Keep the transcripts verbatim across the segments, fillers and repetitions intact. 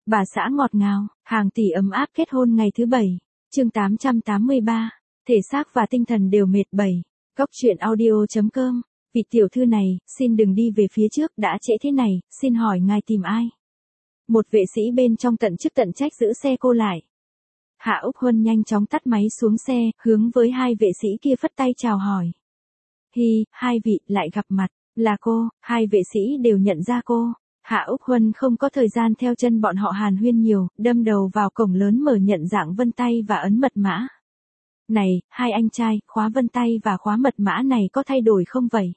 Bà xã ngọt ngào, hàng tỷ ấm áp kết hôn ngày thứ bảy. Chương tám trăm tám mươi ba. Thể xác và tinh thần đều mệt bảy. Góc truyện audio chấm com. Vị tiểu thư này, xin đừng đi về phía trước, đã trễ thế này, xin hỏi ngài tìm ai? Một vệ sĩ bên trong tận chức tận trách giữ xe cô lại. Hạ Úc Huân nhanh chóng tắt máy xuống xe, hướng với hai vệ sĩ kia phất tay chào hỏi. Hi, hai vị, lại gặp mặt, là cô, hai vệ sĩ đều nhận ra cô. Hạ Úc Huân không có thời gian theo chân bọn họ hàn huyên nhiều, đâm đầu vào cổng lớn mở nhận dạng vân tay và ấn mật mã. Này, hai anh trai, khóa vân tay và khóa mật mã này có thay đổi không vậy?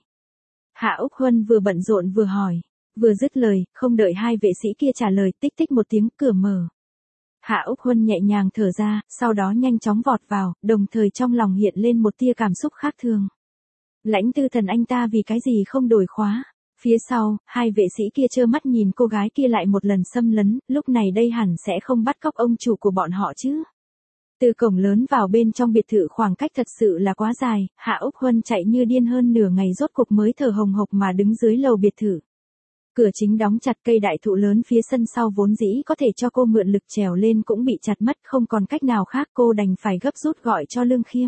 Hạ Úc Huân vừa bận rộn vừa hỏi, vừa dứt lời, không đợi hai vệ sĩ kia trả lời, tích tích một tiếng cửa mở. Hạ Úc Huân nhẹ nhàng thở ra, sau đó nhanh chóng vọt vào, đồng thời trong lòng hiện lên một tia cảm xúc khác thường. Lãnh Tư Thần anh ta vì cái gì không đổi khóa? Phía sau, hai vệ sĩ kia trơ mắt nhìn cô gái kia lại một lần xâm lấn, lúc này đây hẳn sẽ không bắt cóc ông chủ của bọn họ chứ. Từ cổng lớn vào bên trong biệt thự khoảng cách thật sự là quá dài, Hạ Úc Huân chạy như điên hơn nửa ngày rốt cục mới thở hồng hộc mà đứng dưới lầu biệt thự. Cửa chính đóng chặt, cây đại thụ lớn phía sân sau vốn dĩ có thể cho cô mượn lực trèo lên cũng bị chặt mất, không còn cách nào khác cô đành phải gấp rút gọi cho Lương Khiêm.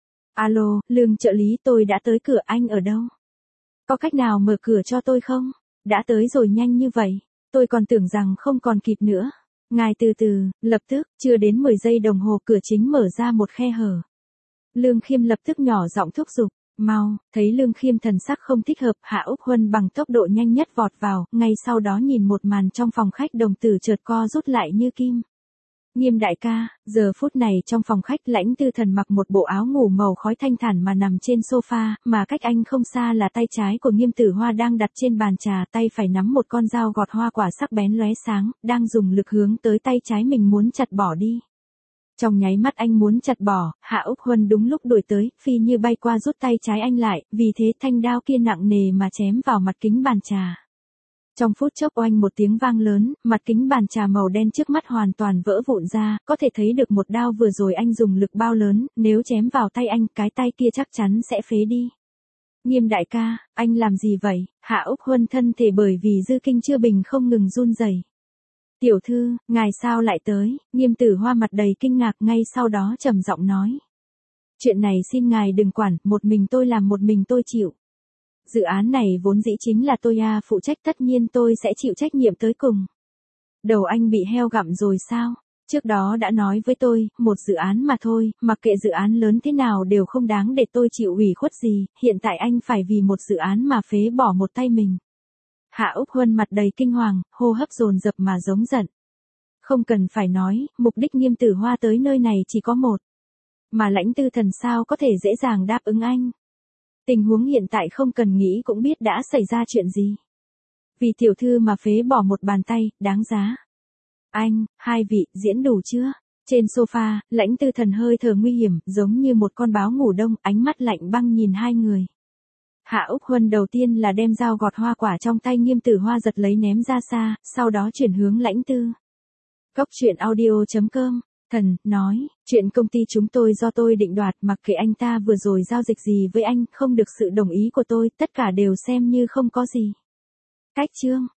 Alo, Lương trợ lý, tôi đã tới cửa, anh ở đâu? Có cách nào mở cửa cho tôi không? Đã tới rồi, nhanh như vậy. Tôi còn tưởng rằng không còn kịp nữa. Ngài từ từ, lập tức, chưa đến mười giây đồng hồ cửa chính mở ra một khe hở. Lương Khiêm lập tức nhỏ giọng thúc giục, mau, thấy Lương Khiêm thần sắc không thích hợp, Hạ Úc Huân bằng tốc độ nhanh nhất vọt vào, ngay sau đó nhìn một màn trong phòng khách đồng tử chợt co rút lại như kim. Nghiêm đại ca, giờ phút này trong phòng khách Lãnh Tư Thần mặc một bộ áo ngủ màu khói thanh thản mà nằm trên sofa, mà cách anh không xa là tay trái của Nghiêm Tử Hoa đang đặt trên bàn trà, tay phải nắm một con dao gọt hoa quả sắc bén lóe sáng, đang dùng lực hướng tới tay trái mình muốn chặt bỏ đi. Trong nháy mắt anh muốn chặt bỏ, Hạ Úc Huân đúng lúc đuổi tới, phi như bay qua rút tay trái anh lại, vì thế thanh đao kia nặng nề mà chém vào mặt kính bàn trà. Trong phút chốc oanh một tiếng vang lớn, mặt kính bàn trà màu đen trước mắt hoàn toàn vỡ vụn ra, có thể thấy được một đao vừa rồi anh dùng lực bao lớn, nếu chém vào tay anh, cái tay kia chắc chắn sẽ phế đi. Nghiêm đại ca, anh làm gì vậy? Hạ Úc Huân thân thể bởi vì dư kinh chưa bình không ngừng run rẩy. Tiểu thư, ngài sao lại tới? Nghiêm Tử Hoa mặt đầy kinh ngạc, ngay sau đó trầm giọng nói. Chuyện này xin ngài đừng quản, một mình tôi làm một mình tôi chịu. Dự án này vốn dĩ chính là tôi à, phụ trách, tất nhiên tôi sẽ chịu trách nhiệm tới cùng. Đầu anh bị heo gặm rồi sao? Trước đó đã nói với tôi, một dự án mà thôi, mặc kệ dự án lớn thế nào đều không đáng để tôi chịu ủy khuất gì, hiện tại anh phải vì một dự án mà phế bỏ một tay mình. Hạ Úc Huân mặt đầy kinh hoàng, hô hấp dồn dập mà giống giận. Không cần phải nói, mục đích Nghiêm Tử Hoa tới nơi này chỉ có một. Mà Lãnh Tư Thần sao có thể dễ dàng đáp ứng anh? Tình huống hiện tại không cần nghĩ cũng biết đã xảy ra chuyện gì. Vì tiểu thư mà phế bỏ một bàn tay, đáng giá. Anh, hai vị, diễn đủ chưa? Trên sofa, Lãnh Tư Thần hơi thở nguy hiểm, giống như một con báo ngủ đông, ánh mắt lạnh băng nhìn hai người. Hạ Úc Huân đầu tiên là đem dao gọt hoa quả trong tay Nghiêm Tử Hoa giật lấy ném ra xa, sau đó chuyển hướng Lãnh Tư. Góc truyện audio chấm com. Thần, nói, chuyện công ty chúng tôi do tôi định đoạt, mặc kệ anh ta vừa rồi giao dịch gì với anh, không được sự đồng ý của tôi, tất cả đều xem như không có gì. Cách chương.